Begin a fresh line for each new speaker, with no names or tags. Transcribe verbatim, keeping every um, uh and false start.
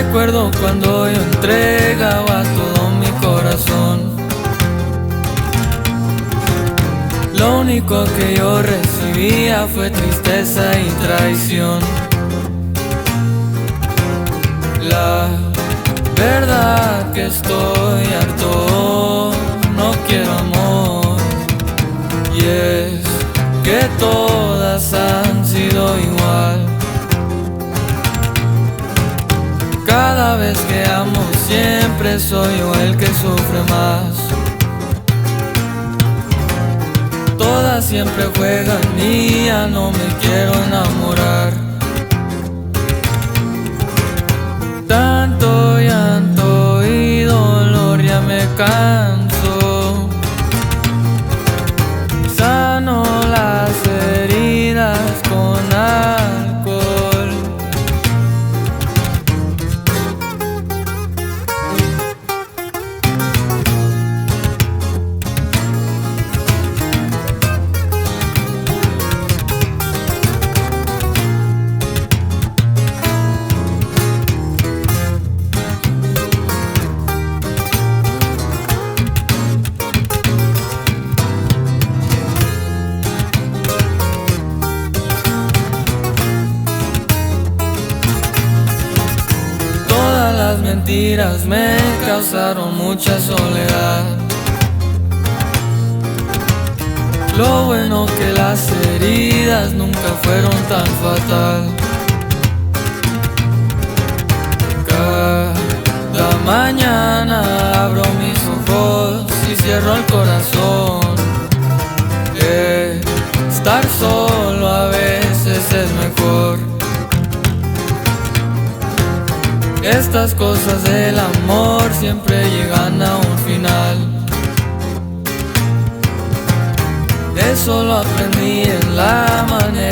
recuerdo cuando yo entregaba todo mi corazón. Lo único que yo recibía fue tristeza y traición. La verdad que estoy harto, no quiero amor. Y es que todas han sido igual. Cada vez que amo siempre soy yo el que sufre más. Todas siempre juegan y ya no me quiero enamorar. Tanto llanto y dolor ya me canso. Sano las heridas con alcohol. Las mentiras me causaron mucha soledad. Lo bueno que las heridas nunca fueron tan fatal. Cada mañana abro mis ojos y cierro el corazón. Estar solo a veces es mejor. Estas cosas del amor siempre llegan a un final. Eso lo aprendí en la manera